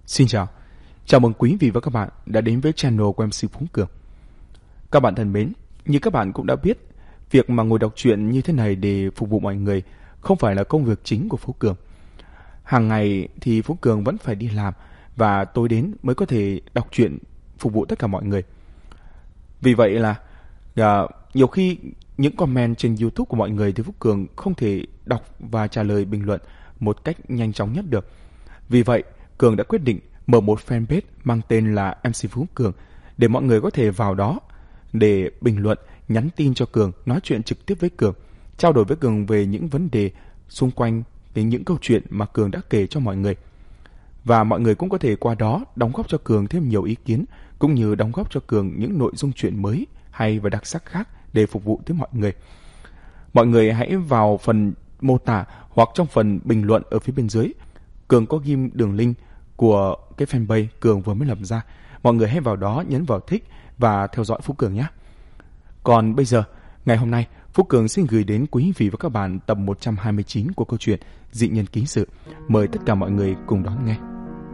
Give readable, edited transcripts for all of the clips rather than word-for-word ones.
Xin chào mừng quý vị và các bạn đã đến với channel của MC Phú Cường. Các bạn thân mến, như các bạn cũng đã biết, việc mà ngồi đọc truyện như thế này để phục vụ mọi người không phải là công việc chính của Phú Cường. Hàng ngày thì Phú Cường vẫn phải đi làm và tối đến mới có thể đọc truyện phục vụ tất cả mọi người. Vì vậy là nhiều khi những comment trên YouTube của mọi người thì Phú Cường không thể đọc và trả lời bình luận một cách nhanh chóng nhất được. Vì vậy, Cường đã quyết định mở một fanpage mang tên là MC Phú Cường để mọi người có thể vào đó để bình luận, nhắn tin cho Cường, nói chuyện trực tiếp với Cường, trao đổi với Cường về những vấn đề xung quanh đến những câu chuyện mà Cường đã kể cho mọi người. Và mọi người cũng có thể qua đó đóng góp cho Cường thêm nhiều ý kiến, cũng như đóng góp cho Cường những nội dung chuyện mới hay và đặc sắc khác để phục vụ tới mọi người. Mọi người hãy vào phần mô tả hoặc trong phần bình luận ở phía bên dưới. Cường có ghim đường link của cái fanpage Cường vừa mới lập ra. Mọi người hãy vào đó nhấn vào thích và theo dõi Phú Cường nhé. Còn bây giờ, ngày hôm nay, Phú Cường xin gửi đến quý vị và các bạn tập 129 của câu chuyện Dị Nhân Ký Sự. Mời tất cả mọi người cùng đón nghe.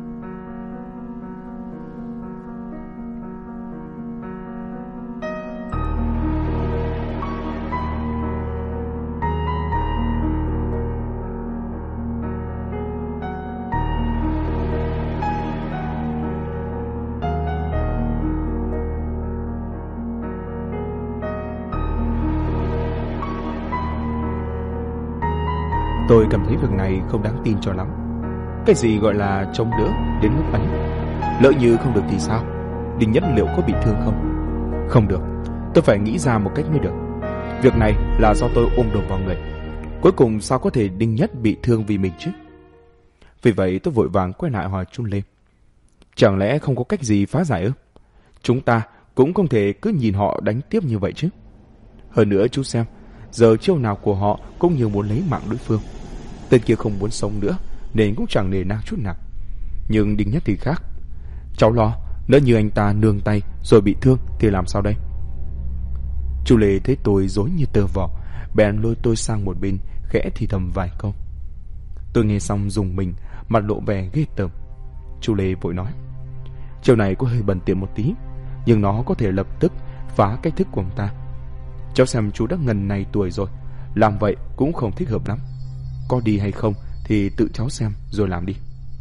Tôi cảm thấy việc này không đáng tin cho lắm. Cái gì gọi là trông đỡ đến mức ấy? Lỡ như không được thì sao? Đinh Nhất liệu có bị thương không? Không được, tôi phải nghĩ ra một cách mới được. Việc này là do tôi ôm đồm vào người. Cuối cùng sao có thể Đinh Nhất bị thương vì mình chứ? Vì vậy tôi vội vàng quay lại hỏi Trung Lê. Chẳng lẽ không có cách gì phá giải ư? Chúng ta cũng không thể cứ nhìn họ đánh tiếp như vậy chứ. Hơn nữa chú xem, giờ chiêu nào của họ cũng như muốn lấy mạng đối phương. Tên kia không muốn sống nữa nên cũng chẳng nề nang chút nào. Nhưng Đinh Nhất thì khác. Cháu lo, nếu như anh ta nương tay rồi bị thương thì làm sao đây? Chú Lê thấy tôi rối như tơ vò, bèn lôi tôi sang một bên, khẽ thì thầm vài câu. Tôi nghe xong rùng mình, mặt lộ vẻ ghê tởm. Chú Lê vội nói, chiêu này có hơi bần tiện một tí, nhưng nó có thể lập tức phá cách thức của ông ta. Cháu xem chú đã ngần này tuổi rồi, làm vậy cũng không thích hợp lắm. Có đi hay không thì tự cháu xem rồi làm đi.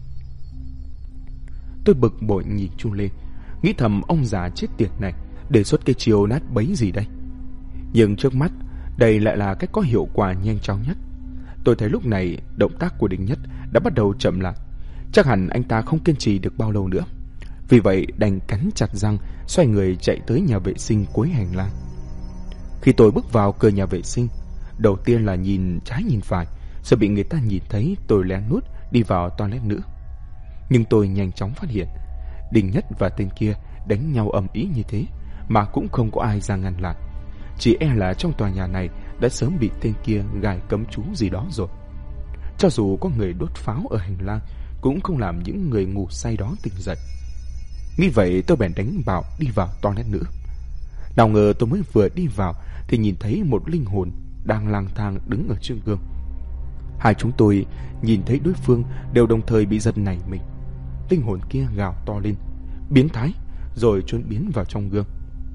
Tôi bực bội nhìn chú Lê, nghĩ thầm ông già chết tiệt này đề xuất cái chiêu nát bấy gì đây. Nhưng trước mắt đây lại là cách có hiệu quả nhanh chóng nhất. Tôi thấy lúc này động tác của Đinh Nhất đã bắt đầu chậm lại. Chắc hẳn anh ta không kiên trì được bao lâu nữa. Vì vậy đành cắn chặt răng, xoay người chạy tới nhà vệ sinh cuối hành lang. Khi tôi bước vào cửa nhà vệ sinh, đầu tiên là nhìn trái nhìn phải, sợ bị người ta nhìn thấy tôi lén lút đi vào toilet nữa. Nhưng tôi nhanh chóng phát hiện, Đinh Nhất và tên kia đánh nhau ầm ĩ như thế mà cũng không có ai ra ngăn lại. Chỉ e là trong tòa nhà này đã sớm bị tên kia gài cấm chú gì đó rồi. Cho dù có người đốt pháo ở hành lang cũng không làm những người ngủ say đó tỉnh dậy. Nghĩ vậy tôi bèn đánh bạo đi vào toilet nữa. Nào ngờ tôi mới vừa đi vào thì nhìn thấy một linh hồn đang lang thang đứng ở trước gương. Hai chúng tôi nhìn thấy đối phương đều đồng thời bị giật nảy mình. Linh hồn kia gào to lên, biến thái, rồi trốn biến vào trong gương.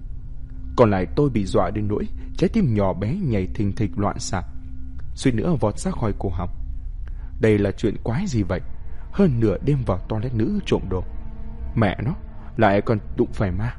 Còn lại tôi bị dọa đến nỗi trái tim nhỏ bé nhảy thình thịch loạn xạ, suýt nữa vọt ra khỏi cổ họng. Đây là chuyện quái gì vậy? Hơn nửa đêm vào toilet nữ trộm đồ. Mẹ nó, lại còn đụng phải ma.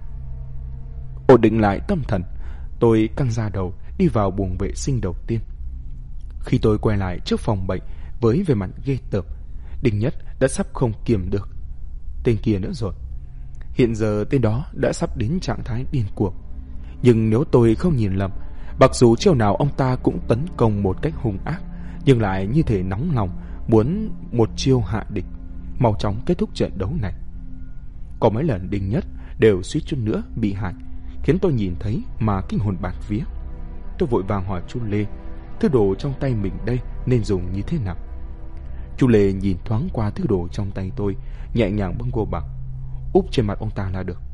Ổn định lại tâm thần, tôi căng ra đầu đi vào buồng vệ sinh đầu tiên. Khi tôi quay lại trước phòng bệnh với vẻ mặt ghê tởm, Đinh Nhất đã sắp không kiềm được tên kia nữa rồi. Hiện giờ tên đó đã sắp đến trạng thái điên cuồng. Nhưng nếu tôi không nhìn lầm, mặc dù chiêu nào ông ta cũng tấn công một cách hung ác, nhưng lại như thể nóng lòng muốn một chiêu hạ địch, mau chóng kết thúc trận đấu này. Có mấy lần Đinh Nhất đều suýt chút nữa bị hại, khiến tôi nhìn thấy mà kinh hồn bạt vía. Tôi vội vàng hỏi chú Lê, thứ đồ trong tay mình đây nên dùng như thế nào? Chú Lê nhìn thoáng qua thứ đồ trong tay tôi, nhẹ nhàng bâng quơ bảo, úp trên mặt ông ta là được.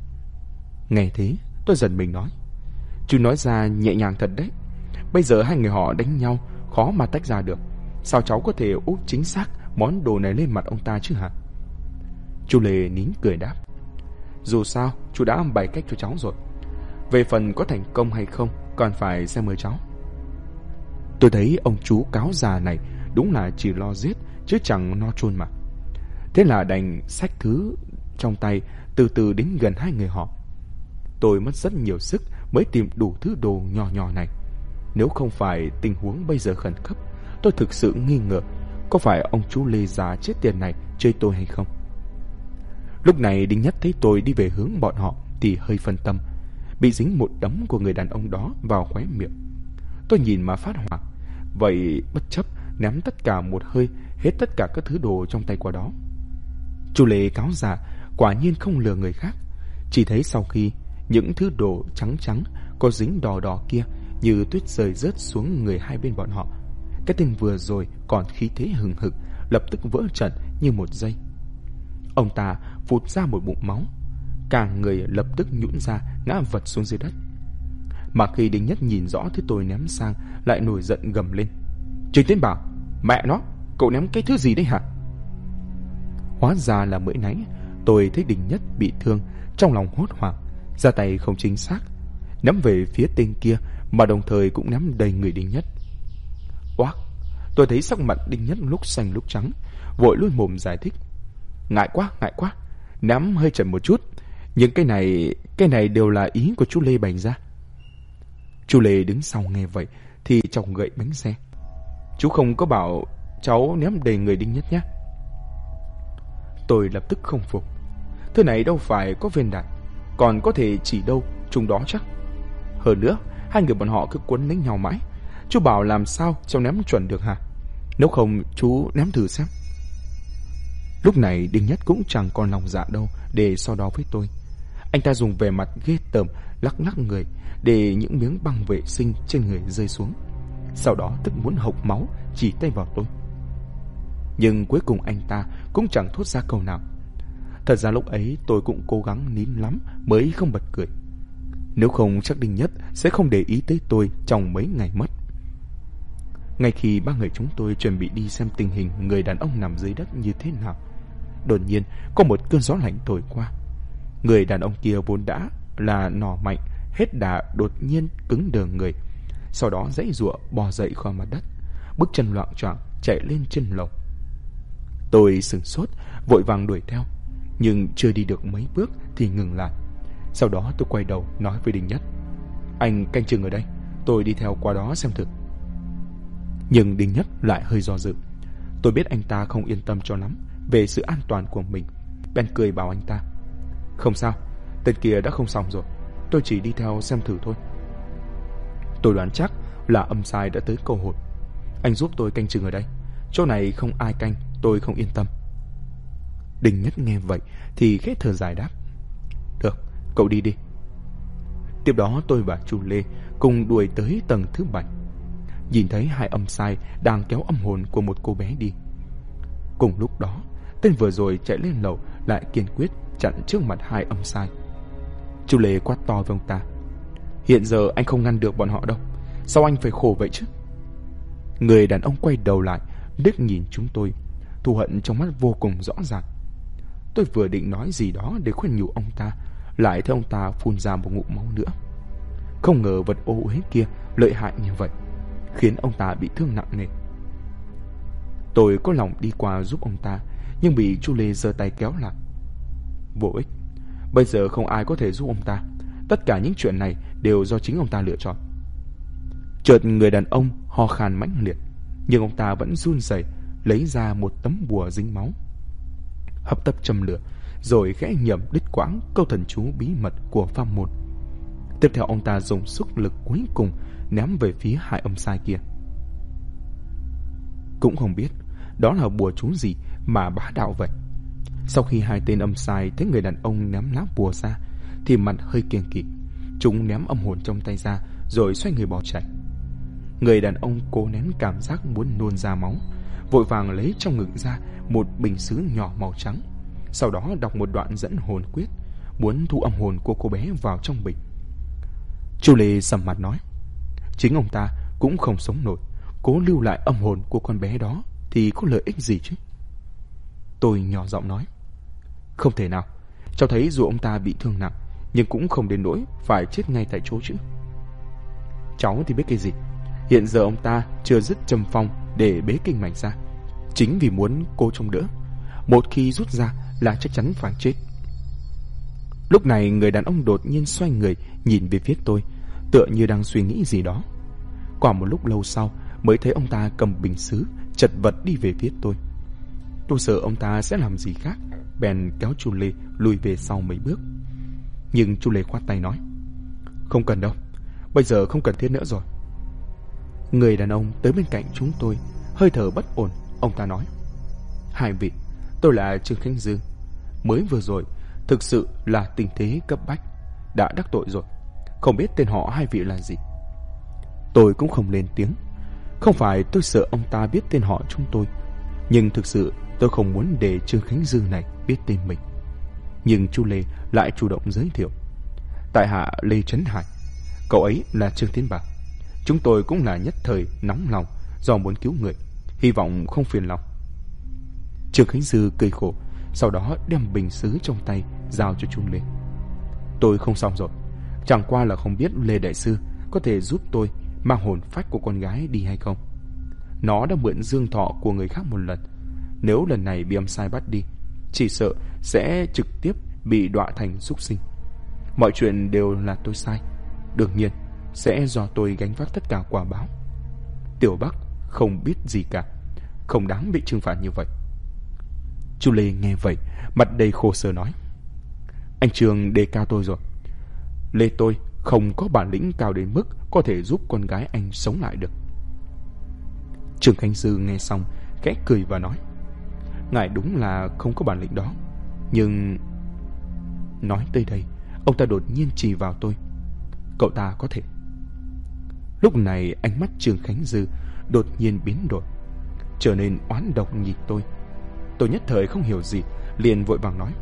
Nghe thế tôi giật mình nói, chú nói ra nhẹ nhàng thật đấy. Bây giờ hai người họ đánh nhau khó mà tách ra được, sao cháu có thể úp chính xác món đồ này lên mặt ông ta chứ hả? Chú Lê nín cười đáp: Dù sao chú đã bày cách cho cháu rồi. Về phần có thành công hay không còn phải xem mời cháu. Tôi thấy ông chú cáo già này đúng là chỉ lo giết chứ chẳng no chôn mà. Thế là đành xách thứ trong tay từ từ đến gần hai người họ. Tôi mất rất nhiều sức mới tìm đủ thứ đồ nhỏ nhỏ này. Nếu không phải tình huống bây giờ khẩn cấp, tôi thực sự nghi ngờ có phải ông chú Lê già chết tiền này chơi tôi hay không. Lúc này Đinh Nhất thấy tôi đi về hướng bọn họ thì hơi phân tâm, bị dính một đấm của người đàn ông đó vào khóe miệng. Tôi nhìn mà phát hoảng, vậy bất chấp ném tất cả một hơi hết tất cả các thứ đồ trong tay qua đó. Chú Lê cáo già quả nhiên không lừa người khác. Chỉ thấy sau khi những thứ đồ trắng trắng có dính đỏ đỏ kia như tuyết rơi rớt xuống người hai bên bọn họ, cái tên vừa rồi còn khí thế hừng hực lập tức vỡ trận như một giây. Ông ta phụt ra một bụng máu, cả người lập tức nhũn ra ngã vật xuống dưới đất. Mà khi Đinh Nhất nhìn rõ thứ tôi ném sang, lại nổi giận gầm lên: Trình Tiến Bảo, mẹ nó, cậu ném cái thứ gì đấy hả? Hóa ra là mới nãy tôi thấy Đinh Nhất bị thương, trong lòng hốt hoảng, ra tay không chính xác, ném về phía tên kia mà đồng thời cũng ném đầy người Đinh Nhất. Oác, tôi thấy sắc mặt Đinh Nhất lúc xanh lúc trắng, vội lui mồm giải thích: ngại quá, ném hơi chậm một chút, nhưng cái này đều là ý của chú Lê bày ra. Chú Lê đứng sau nghe vậy thì chọc gậy bánh xe: Chú không có bảo cháu ném đầy người Đinh Nhất nhé. Tôi lập tức không phục. Thứ này đâu phải có viên đạn, còn có thể chỉ đâu trùng đó chắc. Hơn nữa hai người bọn họ cứ quấn lấy nhau mãi, chú bảo làm sao cháu ném chuẩn được hả? Nếu không chú ném thử xem. Lúc này Đinh Nhất cũng chẳng còn lòng dạ đâu để so đo với tôi. Anh ta dùng vẻ mặt ghê tởm lắc lắc người để những miếng băng vệ sinh trên người rơi xuống. Sau đó tức muốn hộc máu chỉ tay vào tôi. Nhưng cuối cùng anh ta cũng chẳng thốt ra câu nào. Thật ra lúc ấy tôi cũng cố gắng nín lắm mới không bật cười. Nếu không chắc Đinh Nhất sẽ không để ý tới tôi trong mấy ngày mất. Ngay khi ba người chúng tôi chuẩn bị đi xem tình hình người đàn ông nằm dưới đất như thế nào, đột nhiên có một cơn gió lạnh thổi qua. Người đàn ông kia vốn đã là nỏ mạnh, hết đà đột nhiên cứng đờ người, sau đó giãy giụa bò dậy khỏi mặt đất, bước chân loạng choạng chạy lên trên lầu. Tôi sửng sốt, vội vàng đuổi theo, nhưng chưa đi được mấy bước thì ngừng lại. Sau đó tôi quay đầu nói với Đinh Nhất: Anh canh chừng ở đây, tôi đi theo qua đó xem thử. Nhưng Đinh Nhất lại hơi do dự. Tôi biết anh ta không yên tâm cho lắm về sự an toàn của mình, bèn cười bảo anh ta: Không sao, tên kia đã không xong rồi, tôi chỉ đi theo xem thử thôi. Tôi đoán chắc là âm sai đã tới câu hồn. Anh giúp tôi canh chừng ở đây, chỗ này không ai canh tôi không yên tâm. Đinh Nhất nghe vậy thì khẽ thở dài đáp: Được, cậu đi đi. Tiếp đó tôi và chú Lê cùng đuổi tới tầng thứ 7. Nhìn thấy hai âm sai đang kéo âm hồn của một cô bé đi. Cùng lúc đó, tên vừa rồi chạy lên lầu lại kiên quyết chặn trước mặt hai âm sai. Chú Lê quát to với ông ta: Hiện giờ anh không ngăn được bọn họ đâu, sao anh phải khổ vậy chứ? Người đàn ông quay đầu lại liếc nhìn chúng tôi, thù hận trong mắt vô cùng rõ ràng. Tôi vừa định nói gì đó để khuyên nhủ ông ta, lại thấy ông ta phun ra một ngụm máu nữa. Không ngờ vật ô uế kia lợi hại như vậy, khiến ông ta bị thương nặng nề. Tôi có lòng đi qua giúp ông ta, nhưng bị chú Lê giơ tay kéo lại. Vô ích, bây giờ không ai có thể giúp ông ta. Tất cả những chuyện này đều do chính ông ta lựa chọn. Chợt người đàn ông ho khan mãnh liệt, nhưng ông ta vẫn run rẩy lấy ra một tấm bùa dính máu, hấp tấp châm lửa, rồi khẽ nhẩm đứt quãng câu thần chú bí mật của pháp môn. Tiếp theo ông ta dùng sức lực cuối cùng ném về phía hai âm sai kia. Cũng không biết đó là bùa chú gì mà bá đạo vậy. Sau khi hai tên âm sai thấy người đàn ông ném lá bùa ra thì mặt hơi kiêng kỵ. Chúng ném âm hồn trong tay ra rồi xoay người bỏ chạy. Người đàn ông cố nén cảm giác muốn nôn ra máu, vội vàng lấy trong ngực ra một bình sứ nhỏ màu trắng, sau đó đọc một đoạn dẫn hồn quyết, muốn thu âm hồn của cô bé vào trong bình. Chú Lê sầm mặt nói: Chính ông ta cũng không sống nổi, cố lưu lại âm hồn của con bé đó thì có lợi ích gì chứ? Tôi nhỏ giọng nói: Không thể nào. Cháu thấy dù ông ta bị thương nặng, nhưng cũng không đến nỗi phải chết ngay tại chỗ chứ. Cháu thì biết cái gì. Hiện giờ ông ta chưa dứt châm phong để bế kinh mạch ra, chính vì muốn cô trông đỡ. Một khi rút ra là chắc chắn phải chết. Lúc này người đàn ông đột nhiên xoay người nhìn về phía tôi, tựa như đang suy nghĩ gì đó. Qua một lúc lâu sau mới thấy ông ta cầm bình sứ chật vật đi về phía tôi. Tôi sợ ông ta sẽ làm gì khác, bèn kéo chú Lê lùi về sau mấy bước. Nhưng chú Lê khoát tay nói: Không cần đâu, bây giờ không cần thiết nữa rồi. Người đàn ông tới bên cạnh chúng tôi, hơi thở bất ổn. Ông ta nói: Hai vị, tôi là Trương Khánh Dư. Mới vừa rồi thực sự là tình thế cấp bách, đã đắc tội rồi. Không biết tên họ hai vị là gì. Tôi cũng không lên tiếng. Không phải tôi sợ ông ta biết tên họ chúng tôi, nhưng thực sự tôi không muốn để Trương Khánh Dư này biết tên mình. Nhưng chú Lê lại chủ động giới thiệu: Tại hạ Lê Trấn Hải, cậu ấy là Trương Tiến Bảo. Chúng tôi cũng là nhất thời nóng lòng do muốn cứu người, hy vọng không phiền lòng. Trương Khánh Dư cười khổ, sau đó đem bình sứ trong tay giao cho chú Lê. Tôi không xong rồi. Chẳng qua là không biết Lê đại sư có thể giúp tôi mang hồn phách của con gái đi hay không. Nó đã mượn dương thọ của người khác một lần. Nếu lần này bị âm sai bắt đi, chỉ sợ sẽ trực tiếp bị đọa thành súc sinh. Mọi chuyện đều là tôi sai, đương nhiên sẽ do tôi gánh vác tất cả quả báo. Tiểu Bắc không biết gì cả, không đáng bị trừng phạt như vậy. Chú Lê nghe vậy, mặt đầy khổ sở nói: Anh Trương đề cao tôi rồi. Lê tôi không có bản lĩnh cao đến mức có thể giúp con gái anh sống lại được. Trương Khánh Dư nghe xong khẽ cười và nói: Ngài đúng là không có bản lĩnh đó, nhưng... Nói tới đây, ông ta đột nhiên chỉ vào tôi: Cậu ta có thể. Lúc này ánh mắt Trương Khánh Dư đột nhiên biến đổi, trở nên oán độc nhìn tôi. Tôi nhất thời không hiểu gì, liền vội vàng nói: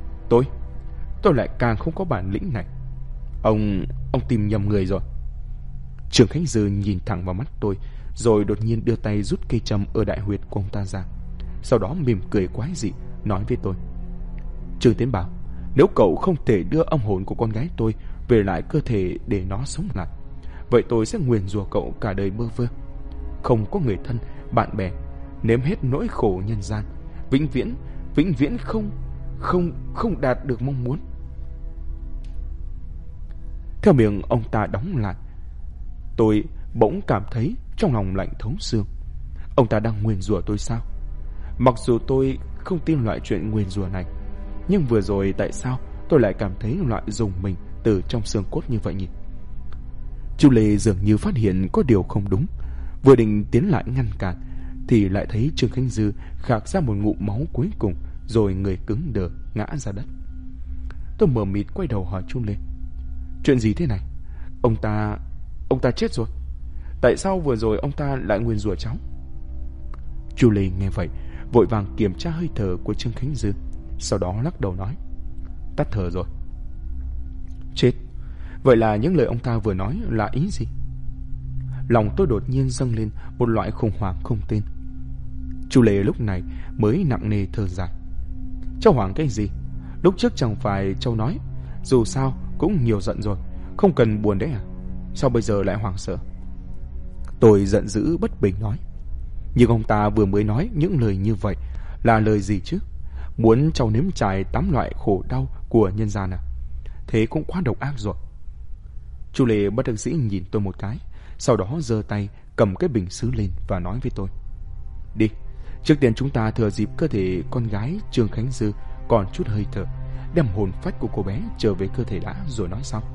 Tôi lại càng không có bản lĩnh này. Ông tìm nhầm người rồi. Trương Khánh Dư nhìn thẳng vào mắt tôi, rồi đột nhiên đưa tay rút cây châm ở đại huyệt của ông ta ra. Sau đó mỉm cười quái dị nói với tôi: Trương Tiến Bảo, nếu cậu không thể đưa âm hồn của con gái tôi về lại cơ thể để nó sống lại, vậy tôi sẽ nguyền rủa cậu cả đời bơ vơ, không có người thân, bạn bè, nếm hết nỗi khổ nhân gian, vĩnh viễn không đạt được mong muốn. Theo miệng ông ta đóng lại, tôi bỗng cảm thấy trong lòng lạnh thấu xương. Ông ta đang nguyền rủa tôi sao? Mặc dù tôi không tin loại chuyện nguyền rủa này, nhưng vừa rồi tại sao tôi lại cảm thấy loại rùng mình từ trong xương cốt như vậy nhỉ? Chú Lê dường như phát hiện có điều không đúng, vừa định tiến lại ngăn cản thì lại thấy Trương Khánh Dư khạc ra một ngụm máu cuối cùng, rồi người cứng đờ ngã ra đất. Tôi mờ mịt quay đầu hỏi chú Lê: Chuyện gì thế này? Ông ta chết rồi. Tại sao vừa rồi ông ta lại nguyền rủa cháu? Chú Lê nghe vậy vội vàng kiểm tra hơi thở của Trương Khánh Dư, sau đó lắc đầu nói: Tắt thở rồi. Chết. Vậy là những lời ông ta vừa nói là ý gì? Lòng tôi đột nhiên dâng lên một loại khủng hoảng không tên. Chú Lê lúc này mới nặng nề thở dài: Cháu hoảng cái gì? Lúc trước chẳng phải cháu nói dù sao cũng nhiều giận rồi, không cần buồn đấy à? Sao bây giờ lại hoảng sợ? Tôi giận dữ bất bình nói: Nhưng ông ta vừa mới nói những lời như vậy là lời gì chứ? Muốn cháu nếm trải 8 loại khổ đau của nhân gian à? Thế cũng quá độc ác rồi. Chú Lê bất đắc dĩ nhìn tôi một cái, sau đó giơ tay cầm cái bình sứ lên và nói với tôi: Đi, trước tiên chúng ta thừa dịp cơ thể con gái Trương Khánh Dư còn chút hơi thở, đem hồn phách của cô bé trở về cơ thể đã rồi nói sau.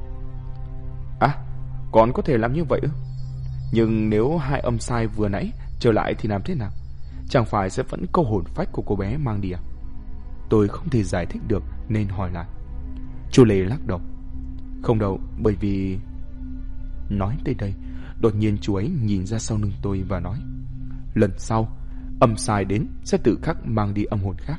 À, còn có thể làm như vậy ư? Nhưng nếu hai âm sai vừa nãy trở lại thì làm thế nào? Chẳng phải sẽ vẫn câu hồn phách của cô bé mang đi à? Tôi không thể giải thích được nên hỏi lại. Chú Lê lắc đầu: Không đâu, bởi vì... Nói tới đây, đột nhiên chú ấy nhìn ra sau lưng tôi và nói: Lần sau âm sai đến sẽ tự khắc mang đi âm hồn khác.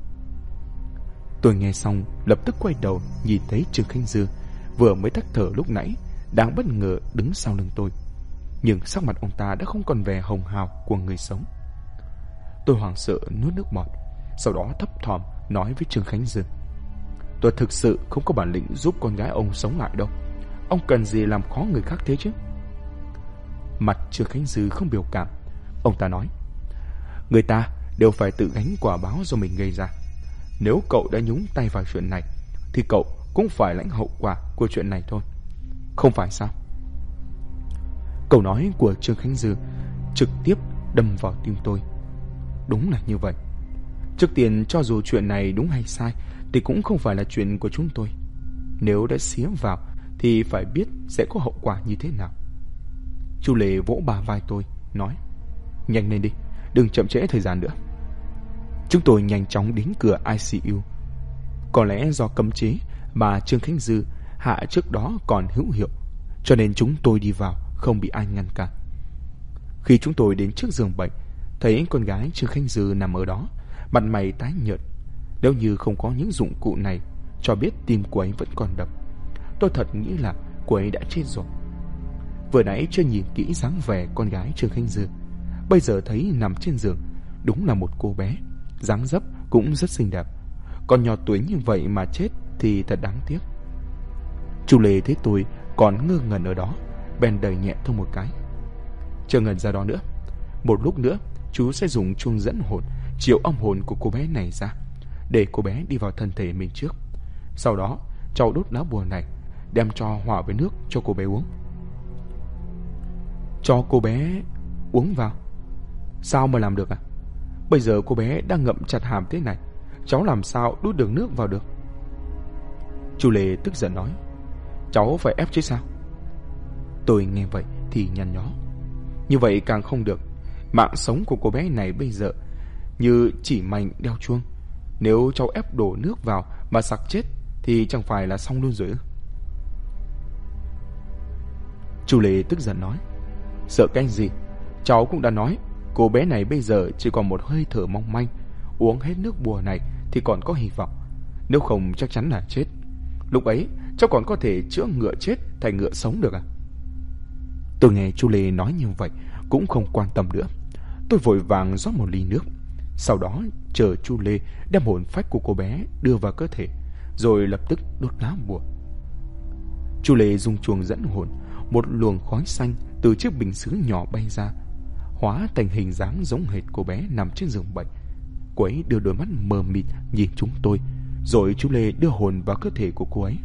Tôi nghe xong lập tức quay đầu nhìn thấy Trương Khánh Dư vừa mới tắt thở lúc nãy đang bất ngờ đứng sau lưng tôi, nhưng sắc mặt ông ta đã không còn vẻ hồng hào của người sống. Tôi hoảng sợ nuốt nước bọt, sau đó thấp thỏm nói với Trương Khánh Dư: "Tôi thực sự không có bản lĩnh giúp con gái ông sống lại đâu. Ông cần gì làm khó người khác thế chứ?" Mặt Trương Khánh Dư không biểu cảm. Ông ta nói: "Người ta đều phải tự gánh quả báo do mình gây ra. Nếu cậu đã nhúng tay vào chuyện này thì cậu cũng phải lãnh hậu quả của chuyện này thôi. Không phải sao?" Câu nói của Trương Khánh Dư trực tiếp đâm vào tim tôi. Đúng là như vậy. Trước tiên, cho dù chuyện này đúng hay sai thì cũng không phải là chuyện của chúng tôi. Nếu đã xía vào thì phải biết sẽ có hậu quả như thế nào. Chu Lệ vỗ bả vai tôi, nói: "Nhanh lên đi, đừng chậm trễ thời gian nữa." Chúng tôi nhanh chóng đến cửa ICU. Có lẽ do cấm chế mà Trương Khánh Dư hạ trước đó còn hữu hiệu, cho nên chúng tôi đi vào không bị ai ngăn cản. Khi chúng tôi đến trước giường bệnh, thấy con gái Trương Khánh Dư nằm ở đó, mặt mày tái nhợt. Nếu như không có những dụng cụ này, cho biết tim cô ấy vẫn còn đập. Tôi thật nghĩ là cô ấy đã chết rồi. Vừa nãy chưa nhìn kỹ dáng vẻ con gái Trương Khánh Dư, bây giờ thấy nằm trên giường, đúng là một cô bé, dáng dấp cũng rất xinh đẹp. Còn nhỏ tuổi như vậy mà chết thì thật đáng tiếc. Chu Lê thấy tôi còn ngơ ngẩn ở đó, bèn đẩy nhẹ tôi một cái: "Chờ ngẩn ra đó nữa. Một lúc nữa chú sẽ dùng chuông dẫn hồn chiếu âm hồn của cô bé này ra, để cô bé đi vào thân thể mình trước. Sau đó cháu đốt lá bùa này, đem cho hòa với nước cho cô bé uống." "Cho cô bé uống vào? Sao mà làm được à? Bây giờ cô bé đang ngậm chặt hàm thế này, cháu làm sao đút được nước vào được?" Chu Lê tức giận nói: "Cháu phải ép chứ sao?" Tôi nghe vậy thì nhăn nhó: "Như vậy càng không được. Mạng sống của cô bé này bây giờ như chỉ mảnh đeo chuông. Nếu cháu ép đổ nước vào mà sặc chết thì chẳng phải là xong luôn rồi ư?" Chu Lê tức giận nói: "Sợ cái gì? Cháu cũng đã nói, cô bé này bây giờ chỉ còn một hơi thở mong manh. Uống hết nước bùa này thì còn có hy vọng. Nếu không chắc chắn là chết. Lúc ấy cháu còn có thể chữa ngựa chết thành ngựa sống được à?" Tôi nghe Chu Lê nói như vậy cũng không quan tâm nữa. Tôi vội vàng rót một ly nước, sau đó chờ Chu Lê đem hồn phách của cô bé đưa vào cơ thể, rồi lập tức đốt lá bùa. Chu Lê dùng chuông dẫn hồn, một luồng khói xanh từ chiếc bình sứ nhỏ bay ra, hóa thành hình dáng giống hệt cô bé nằm trên giường bệnh. Cô ấy đưa đôi mắt mờ mịt nhìn chúng tôi, rồi Chu Lê đưa hồn vào cơ thể của cô ấy.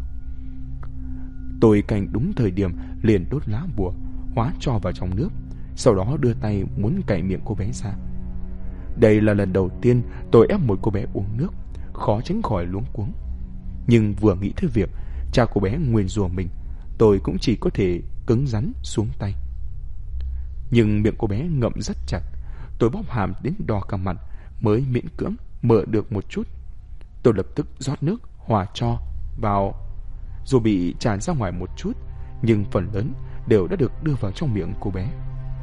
Tôi canh đúng thời điểm liền đốt lá bùa, hóa cho vào trong nước, sau đó đưa tay muốn cạy miệng cô bé ra. Đây là lần đầu tiên tôi ép một cô bé uống nước, khó tránh khỏi luống cuống. Nhưng vừa nghĩ tới việc cha cô bé nguyền rủa mình, tôi cũng chỉ có thể cứng rắn xuống tay. Nhưng miệng cô bé ngậm rất chặt, tôi bóp hàm đến đỏ cả mặt mới miễn cưỡng mở được một chút. Tôi lập tức rót nước hòa cho vào, dù bị tràn ra ngoài một chút, nhưng phần lớn đều đã được đưa vào trong miệng cô bé.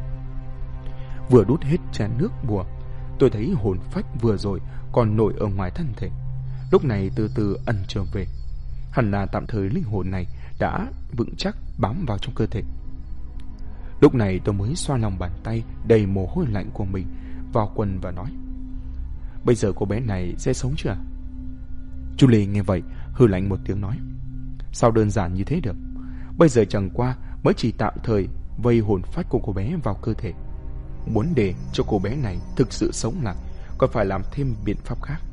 Vừa đút hết chén nước bùa, tôi thấy hồn phách vừa rồi còn nổi ở ngoài thân thể, lúc này từ từ ẩn trở về. Hẳn là tạm thời linh hồn này đã vững chắc bám vào trong cơ thể. Lúc này tôi mới xoa lòng bàn tay đầy mồ hôi lạnh của mình vào quần và nói: "Bây giờ cô bé này sẽ sống chưa?" Chu Lê nghe vậy hừ lạnh một tiếng nói: "Sao đơn giản như thế được? Bây giờ chẳng qua mới chỉ tạm thời vây hồn phách của cô bé vào cơ thể. Muốn để cho cô bé này thực sự sống lại, còn phải làm thêm biện pháp khác."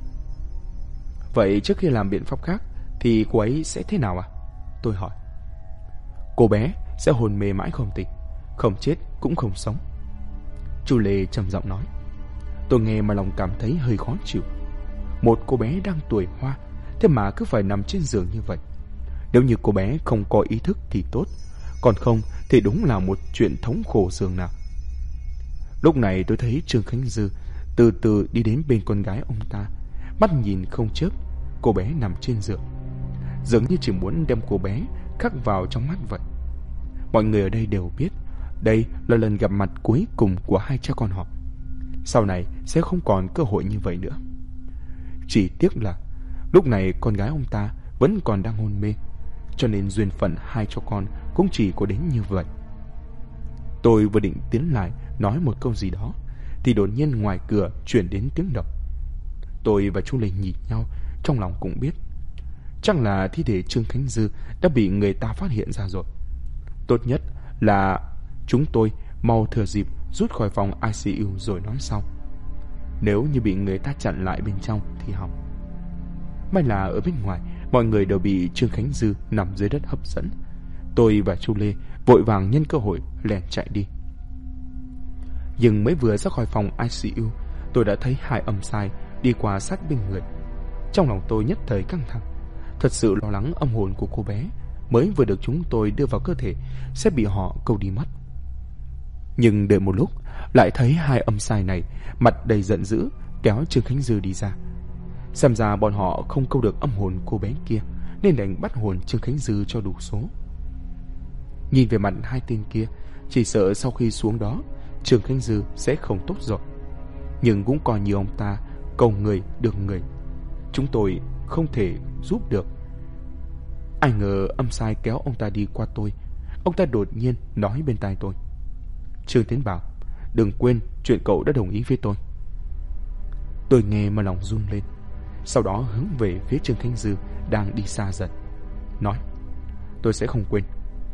"Vậy trước khi làm biện pháp khác thì cô ấy sẽ thế nào à?" tôi hỏi. "Cô bé sẽ hôn mê mãi không tỉnh, không chết cũng không sống." Chu Lê trầm giọng nói. Tôi nghe mà lòng cảm thấy hơi khó chịu. Một cô bé đang tuổi hoa, thế mà cứ phải nằm trên giường như vậy. Nếu như cô bé không có ý thức thì tốt, còn không thì đúng là một chuyện thống khổ giường nào. Lúc này tôi thấy Trương Khánh Dư từ từ đi đến bên con gái ông ta, mắt nhìn không chớp cô bé nằm trên giường, dường như chỉ muốn đem cô bé khắc vào trong mắt vậy. Mọi người ở đây đều biết đây là lần gặp mặt cuối cùng của hai cha con họ. Sau này sẽ không còn cơ hội như vậy nữa. Chỉ tiếc là lúc này con gái ông ta vẫn còn đang hôn mê, cho nên duyên phận hai cha con cũng chỉ có đến như vậy. Tôi vừa định tiến lại nói một câu gì đó thì đột nhiên ngoài cửa truyền đến tiếng động. Tôi và chú Lê nhìn nhau, trong lòng cũng biết chắc là thi thể Trương Khánh Dư đã bị người ta phát hiện ra rồi. Tốt nhất là chúng tôi mau thừa dịp rút khỏi phòng ICU rồi nói sau. Nếu như bị người ta chặn lại bên trong thì hỏng. May là ở bên ngoài mọi người đều bị Trương Khánh Dư nằm dưới đất hấp dẫn. Tôi và chú Lê vội vàng nhân cơ hội lẻn chạy đi. Nhưng mới vừa ra khỏi phòng ICU, tôi đã thấy hai âm sai đi qua sát bên người. Trong lòng tôi nhất thời căng thẳng, thật sự lo lắng âm hồn của cô bé mới vừa được chúng tôi đưa vào cơ thể sẽ bị họ câu đi mất. Nhưng đợi một lúc, lại thấy hai âm sai này mặt đầy giận dữ kéo Trương Khánh Dư đi ra. Xem ra bọn họ không câu được âm hồn cô bé kia, nên đành bắt hồn Trương Khánh Dư cho đủ số. Nhìn về mặt hai tên kia, chỉ sợ sau khi xuống đó Trương Khánh Dư sẽ không tốt rồi. Nhưng cũng coi như ông ta cầu người được người, chúng tôi không thể giúp được. Ai ngờ âm sai kéo ông ta đi qua tôi. Ông ta đột nhiên nói bên tai tôi: Trương Tiến Bảo, đừng quên chuyện cậu đã đồng ý với tôi. Tôi nghe mà lòng run lên, sau đó hướng về phía Trương Khánh Dư đang đi xa dần, nói: Tôi sẽ không quên.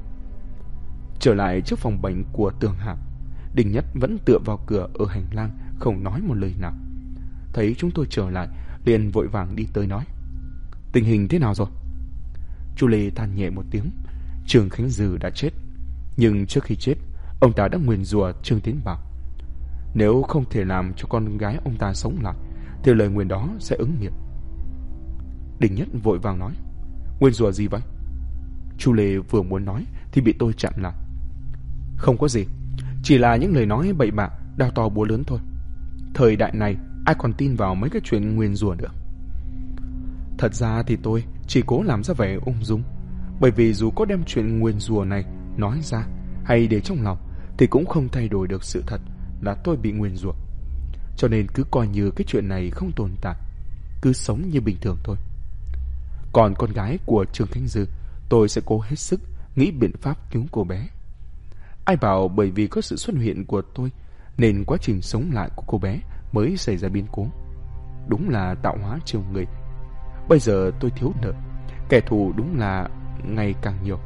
Trở lại trước phòng bệnh của Tường Hàm, Đình Nhất vẫn tựa vào cửa ở hành lang, không nói một lời nào. Thấy chúng tôi trở lại, liền vội vàng đi tới nói: Tình hình thế nào rồi? Chu Lê than nhẹ một tiếng. Trương Khánh Dư đã chết, nhưng trước khi chết, ông ta đã nguyền rủa Trương Tiến Bảo. Nếu không thể làm cho con gái ông ta sống lại, thì lời nguyền đó sẽ ứng nghiệm. Đình Nhất vội vàng nói: Nguyền rủa gì vậy? Chu Lê vừa muốn nói thì bị tôi chặn lại. Không có gì, chỉ là những lời nói bậy bạ, đao to búa lớn thôi. Thời đại này ai còn tin vào mấy cái chuyện nguyền rủa nữa. Thật ra thì tôi chỉ cố làm ra vẻ ung dung, bởi vì dù có đem chuyện nguyền rủa này nói ra hay để trong lòng thì cũng không thay đổi được sự thật là tôi bị nguyền rủa. Cho nên cứ coi như cái chuyện này không tồn tại, cứ sống như bình thường thôi. Còn con gái của Trương Khánh Dư, tôi sẽ cố hết sức nghĩ biện pháp cứu cô bé. Ai bảo bởi vì có sự xuất hiện của tôi nên quá trình sống lại của cô bé mới xảy ra biến cố. Đúng là tạo hóa trêu người. Bây giờ tôi thiếu nợ, kẻ thù đúng là ngày càng nhiều.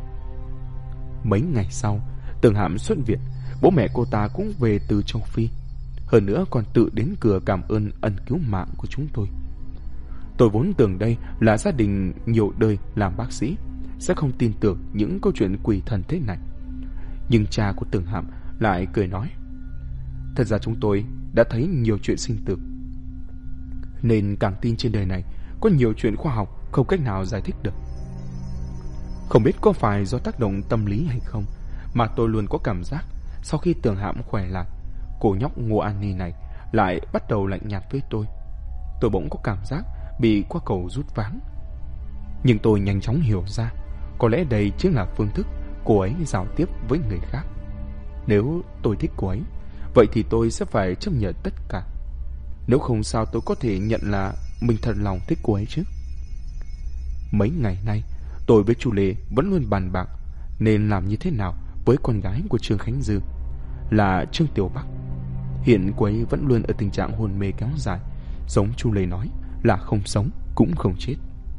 Mấy ngày sau, Tường Hàm xuất viện, bố mẹ cô ta cũng về từ châu Phi. Hơn nữa còn tự đến cửa cảm ơn ân cứu mạng của chúng tôi. Tôi vốn tưởng đây là gia đình nhiều đời làm bác sĩ, sẽ không tin tưởng những câu chuyện quỷ thần thế này. Nhưng cha của Tường Hàm lại cười nói: Thật ra chúng tôi đã thấy nhiều chuyện sinh tử, nên càng tin trên đời này có nhiều chuyện khoa học không cách nào giải thích được. Không biết có phải do tác động tâm lý hay không, mà tôi luôn có cảm giác sau khi Tường Hàm khỏe lại, cô nhóc Ngô An Ni này lại bắt đầu lạnh nhạt với tôi. Tôi bỗng có cảm giác bị qua cầu rút ván. Nhưng tôi nhanh chóng hiểu ra, có lẽ đây chính là phương thức cô ấy giao tiếp với người khác. Nếu tôi thích cô ấy, vậy thì tôi sẽ phải chấp nhận tất cả. Nếu không sao tôi có thể nhận là mình thật lòng thích cô ấy chứ. Mấy ngày nay, tôi với chú Lê vẫn luôn bàn bạc nên làm như thế nào với con gái của Trương Khánh Dư, là Trương Tiểu Bắc. Hiện cô ấy vẫn luôn ở tình trạng hôn mê kéo dài, giống chú Lê nói là không sống cũng không chết.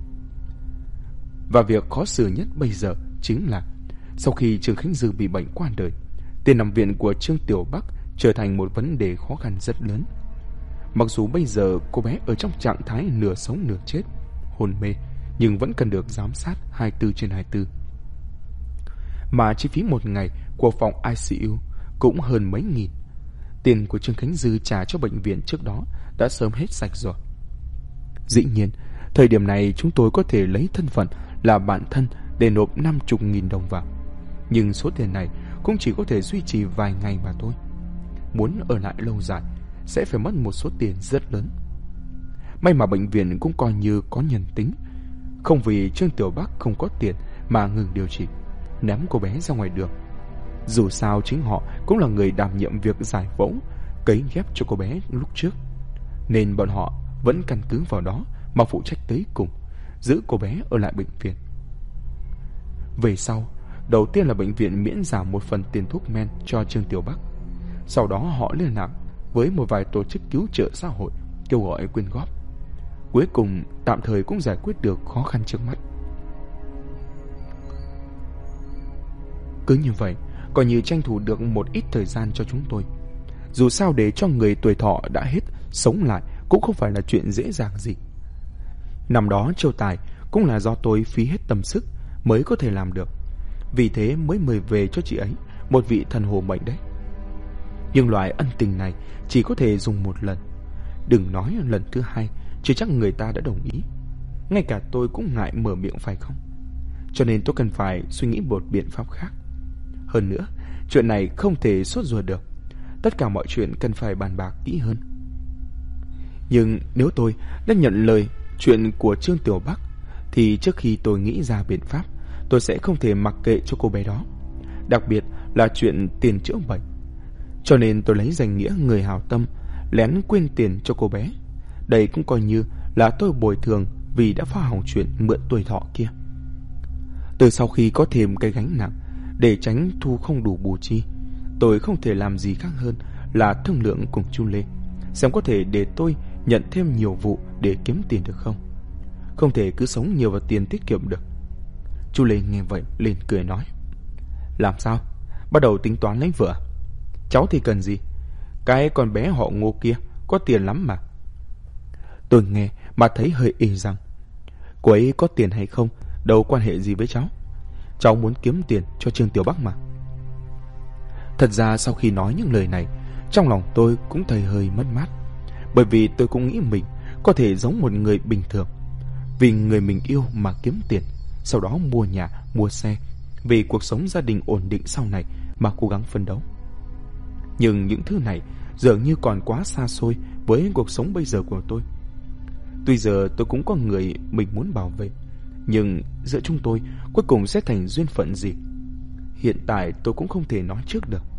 Và việc khó xử nhất bây giờ chính là sau khi Trương Khánh Dư bị bệnh qua đời, tiền nằm viện của Trương Tiểu Bắc trở thành một vấn đề khó khăn rất lớn. Mặc dù bây giờ cô bé ở trong trạng thái nửa sống nửa chết, hôn mê, nhưng vẫn cần được giám sát 24/24. Mà chi phí một ngày của phòng ICU cũng hơn mấy nghìn. Tiền của Trương Khánh Dư trả cho bệnh viện trước đó đã sớm hết sạch rồi. Dĩ nhiên, thời điểm này chúng tôi có thể lấy thân phận là bạn thân để nộp 50.000 đồng vào. Nhưng số tiền này cũng chỉ có thể duy trì vài ngày mà thôi. Muốn ở lại lâu dài sẽ phải mất một số tiền rất lớn. May mà bệnh viện cũng coi như có nhân tính, không vì Trương Tiểu Bắc không có tiền mà ngừng điều trị, ném cô bé ra ngoài đường. Dù sao chính họ cũng là người đảm nhiệm việc giải phẫu, cấy ghép cho cô bé lúc trước, nên bọn họ vẫn căn cứ vào đó mà phụ trách tới cùng, giữ cô bé ở lại bệnh viện. Về sau, đầu tiên là bệnh viện miễn giảm một phần tiền thuốc men cho Trương Tiểu Bắc. Sau đó họ liên lạc với một vài tổ chức cứu trợ xã hội kêu gọi quyên góp. cuối cùng tạm thời cũng giải quyết được khó khăn trước mắt. Cứ như vậy, coi như tranh thủ được một ít thời gian cho chúng tôi. Dù sao để cho người tuổi thọ đã hết sống lại cũng không phải là chuyện dễ dàng gì. Năm đó Châu Tài cũng là do tôi phí hết tâm sức mới có thể làm được. Vì thế mới mời về cho chị ấy một vị thần hồ mệnh đấy. Nhưng loại ân tình này chỉ có thể dùng một lần. Đừng nói lần thứ hai, chưa chắc người ta đã đồng ý. Ngay cả tôi cũng ngại mở miệng phải không? Cho nên tôi cần phải suy nghĩ một biện pháp khác. Hơn nữa, chuyện này không thể sốt ruột được. Tất cả mọi chuyện cần phải bàn bạc kỹ hơn. Nhưng nếu tôi đã nhận lời chuyện của Trương Tiểu Bắc, thì trước khi tôi nghĩ ra biện pháp, tôi sẽ không thể mặc kệ cho cô bé đó. Đặc biệt là chuyện tiền chữa bệnh. Cho nên tôi lấy danh nghĩa người hảo tâm lén quyên tiền cho cô bé. Đây cũng coi như là tôi bồi thường vì đã phá hỏng chuyện mượn tuổi thọ kia. Từ sau khi có thêm cái gánh nặng để tránh thu không đủ bù chi, tôi không thể làm gì khác hơn là thương lượng cùng Chu Lê xem có thể để tôi nhận thêm nhiều vụ để kiếm tiền được không. Không thể cứ sống nhiều vào tiền tiết kiệm được. Chu Lê nghe vậy liền cười nói: Làm sao? Bắt đầu tính toán lấy vợ? Cháu thì cần gì? Cái con bé họ Ngô kia có tiền lắm mà. Tôi nghe mà thấy hơi ì rằng cô ấy có tiền hay không đâu quan hệ gì với cháu. Cháu muốn kiếm tiền cho Trương Tiểu Bắc mà. Thật ra sau khi nói những lời này, trong lòng tôi cũng thấy hơi mất mát. Bởi vì tôi cũng nghĩ mình có thể giống một người bình thường, vì người mình yêu mà kiếm tiền, sau đó mua nhà, mua xe, vì cuộc sống gia đình ổn định sau này mà cố gắng phấn đấu. Nhưng những thứ này dường như còn quá xa xôi với cuộc sống bây giờ của tôi. Tuy giờ tôi cũng có người mình muốn bảo vệ, nhưng giữa chúng tôi cuối cùng sẽ thành duyên phận gì, hiện tại tôi cũng không thể nói trước được.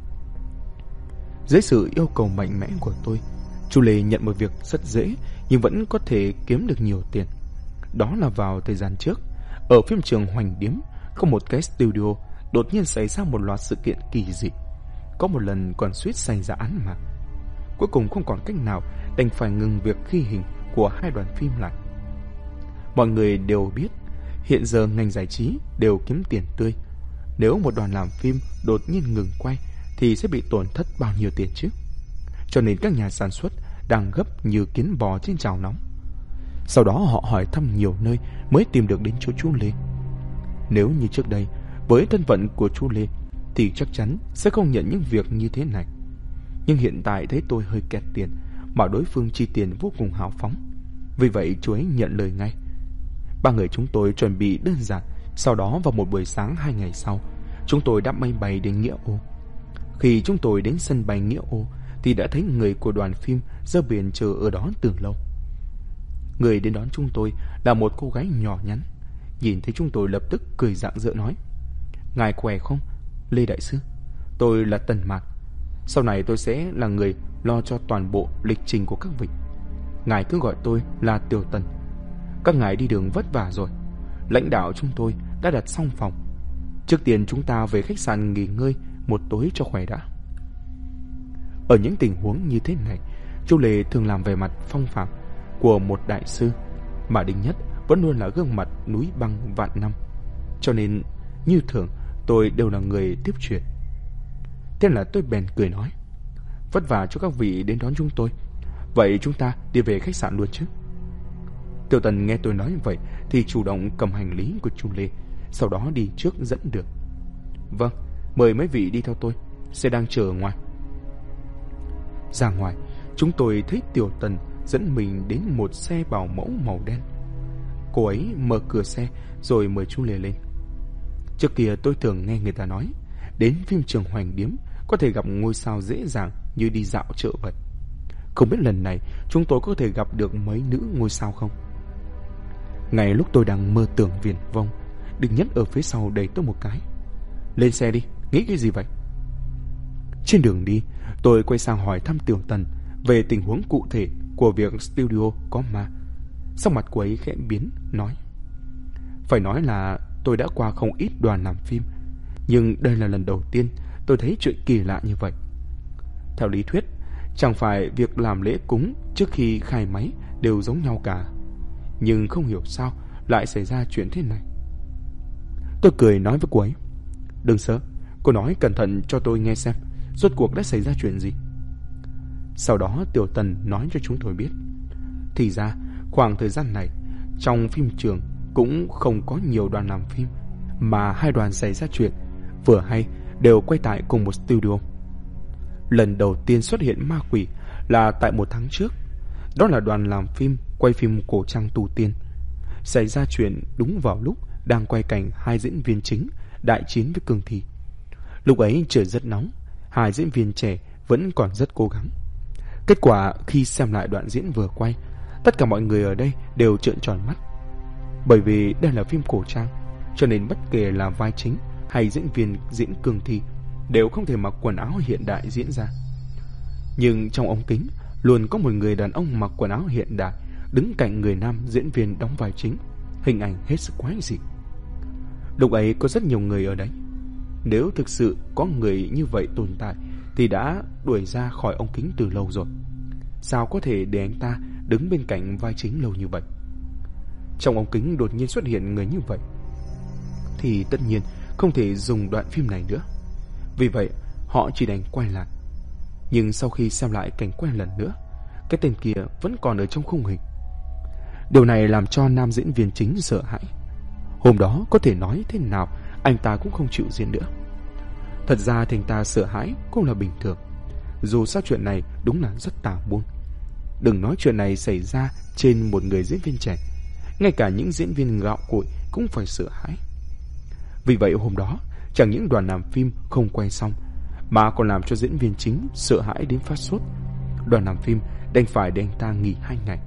Dưới sự yêu cầu mạnh mẽ của tôi, Chu Lê nhận một việc rất dễ nhưng vẫn có thể kiếm được nhiều tiền. Đó là vào thời gian trước, ở phim trường Hoành Điếm có một cái studio đột nhiên xảy ra một loạt sự kiện kỳ dị. Có một lần còn suýt xảy ra án mạng. Cuối cùng không còn cách nào, đành phải ngừng việc ghi hình của hai đoàn phim lại. Mọi người đều biết hiện giờ ngành giải trí đều kiếm tiền tươi. Nếu một đoàn làm phim đột nhiên ngừng quay thì sẽ bị tổn thất bao nhiêu tiền chứ? Cho nên các nhà sản xuất đang gấp như kiến bò trên chảo nóng. Sau đó họ hỏi thăm nhiều nơi mới tìm được đến chỗ Chu Lê. Nếu như trước đây, với thân phận của Chu Lê thì chắc chắn sẽ không nhận những việc như thế này. Nhưng hiện tại thấy tôi hơi kẹt tiền, mà đối phương chi tiền vô cùng hào phóng. Vì vậy chú ấy nhận lời ngay. Ba người chúng tôi chuẩn bị đơn giản. Sau đó vào một buổi sáng 2 ngày sau, chúng tôi đã máy bay đến Nghĩa Ô. Khi chúng tôi đến sân bay Nghĩa Ô thì đã thấy người của đoàn phim giơ biển chờ ở đó từ lâu. Người đến đón chúng tôi là một cô gái nhỏ nhắn. Nhìn thấy chúng tôi lập tức cười rạng rỡ nói: Ngài khỏe không, Lê Đại Sư? Tôi là Tần Mạt. Sau này tôi sẽ là người lo cho toàn bộ lịch trình của các vị. Ngài cứ gọi tôi là Tiểu Tần. Các ngài đi đường vất vả rồi. Lãnh đạo chúng tôi đã đặt xong phòng. Trước tiên chúng ta về khách sạn nghỉ ngơi một tối cho khỏe đã. Ở những tình huống như thế này, Chu Lê thường làm về mặt phong phạm của một đại sư, mà Đinh Nhất vẫn luôn là gương mặt núi băng vạn năm. Cho nên như thường tôi đều là người tiếp chuyện. Thế là tôi bèn cười nói: Vất vả cho các vị đến đón chúng tôi. Vậy chúng ta đi về khách sạn luôn chứ? Tiểu Tần nghe tôi nói vậy thì chủ động cầm hành lý của Chu Lê, sau đó đi trước dẫn đường. Vâng, mời mấy vị đi theo tôi, xe đang chờ ở ngoài. Ra ngoài, chúng tôi thấy Tiểu Tần dẫn mình đến một xe bảo mẫu màu đen. Cô ấy mở cửa xe rồi mời Chu Lê lên. Trước kia tôi thường nghe người ta nói, đến phim trường Hoành Điếm có thể gặp ngôi sao dễ dàng như đi dạo chợ vậy. Không biết lần này chúng tôi có thể gặp được mấy nữ ngôi sao không? Ngay lúc tôi đang mơ tưởng viển vông, Đinh Nhất ở phía sau đẩy tôi một cái: Lên xe đi, nghĩ cái gì vậy? Trên đường đi, tôi quay sang hỏi thăm Tiểu Tần về tình huống cụ thể của việc studio có ma. Sắc mặt cô ấy khẽ biến, nói: Phải nói là tôi đã qua không ít đoàn làm phim, nhưng đây là lần đầu tiên tôi thấy chuyện kỳ lạ như vậy. Theo lý thuyết, chẳng phải việc làm lễ cúng trước khi khai máy đều giống nhau cả. Nhưng không hiểu sao lại xảy ra chuyện thế này. Tôi cười nói với cô ấy: "Đừng sợ, cô nói cẩn thận cho tôi nghe xem, rốt cuộc đã xảy ra chuyện gì." Sau đó Tiểu Tần nói cho chúng tôi biết, thì ra khoảng thời gian này trong phim trường cũng không có nhiều đoàn làm phim, mà hai đoàn xảy ra chuyện vừa hay đều quay tại cùng một studio. Lần đầu tiên xuất hiện ma quỷ là tại 1 tháng trước. Đó là đoàn làm phim quay phim cổ trang tu tiên. Xảy ra chuyện đúng vào lúc đang quay cảnh hai diễn viên chính đại chiến với cương thi. Lúc ấy trời rất nóng, hai diễn viên trẻ vẫn còn rất cố gắng. Kết quả khi xem lại đoạn diễn vừa quay, tất cả mọi người ở đây đều trợn tròn mắt. Bởi vì đây là phim cổ trang, cho nên bất kể là vai chính hay diễn viên diễn cương thi đều không thể mặc quần áo hiện đại diễn ra. Nhưng trong ống kính luôn có một người đàn ông mặc quần áo hiện đại đứng cạnh người nam diễn viên đóng vai chính. Hình ảnh hết sức quái dị. Lúc ấy có rất nhiều người ở đấy. Nếu thực sự có người như vậy tồn tại thì đã đuổi ra khỏi ống kính từ lâu rồi. Sao có thể để anh ta đứng bên cạnh vai chính lâu như vậy? Trong ống kính đột nhiên xuất hiện người như vậy thì tất nhiên không thể dùng đoạn phim này nữa. Vì vậy họ chỉ đành quay lại. Nhưng sau khi xem lại cảnh quay lần nữa, cái tên kia vẫn còn ở trong khung hình. Điều này làm cho nam diễn viên chính sợ hãi. Hôm đó có thể nói thế nào anh ta cũng không chịu diễn nữa. Thật ra thì anh ta sợ hãi cũng là bình thường. Dù sao chuyện này đúng là rất tà môn. Đừng nói chuyện này xảy ra trên một người diễn viên trẻ, ngay cả những diễn viên gạo cội cũng phải sợ hãi. Vì vậy hôm đó chẳng những đoàn làm phim không quay xong, mà còn làm cho diễn viên chính sợ hãi đến phát sốt. Đoàn làm phim đành phải để anh ta nghỉ 2 ngày.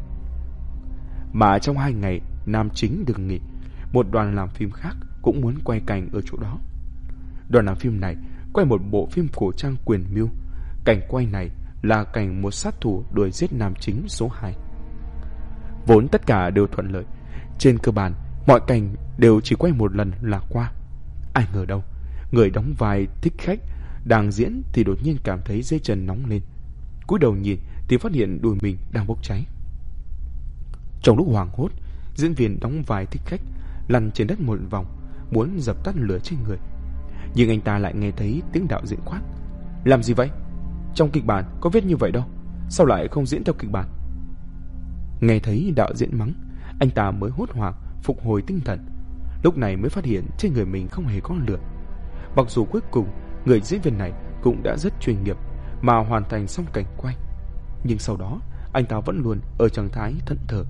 Mà trong 2 ngày nam chính được nghỉ, một đoàn làm phim khác cũng muốn quay cảnh ở chỗ đó. Đoàn làm phim này quay một bộ phim cổ trang quyền mưu. Cảnh quay này là cảnh một sát thủ đuổi giết nam chính số 2. Vốn tất cả đều thuận lợi. Trên cơ bản mọi cảnh đều chỉ quay một lần là qua. Ai ngờ đâu, người đóng vai thích khách đang diễn thì đột nhiên cảm thấy dây chân nóng lên. Cúi đầu nhìn thì phát hiện đùi mình đang bốc cháy. Trong lúc hoảng hốt, diễn viên đóng vai thích khách lăn trên đất một vòng, muốn dập tắt lửa trên người. Nhưng anh ta lại nghe thấy tiếng đạo diễn quát: "Làm gì vậy? Trong kịch bản có viết như vậy đâu, sao lại không diễn theo kịch bản?" Nghe thấy đạo diễn mắng, anh ta mới hốt hoảng phục hồi tinh thần. Lúc này mới phát hiện trên người mình không hề có lửa. Mặc dù cuối cùng người diễn viên này cũng đã rất chuyên nghiệp mà hoàn thành xong cảnh quay, nhưng sau đó anh ta vẫn luôn ở trạng thái thẫn thờ.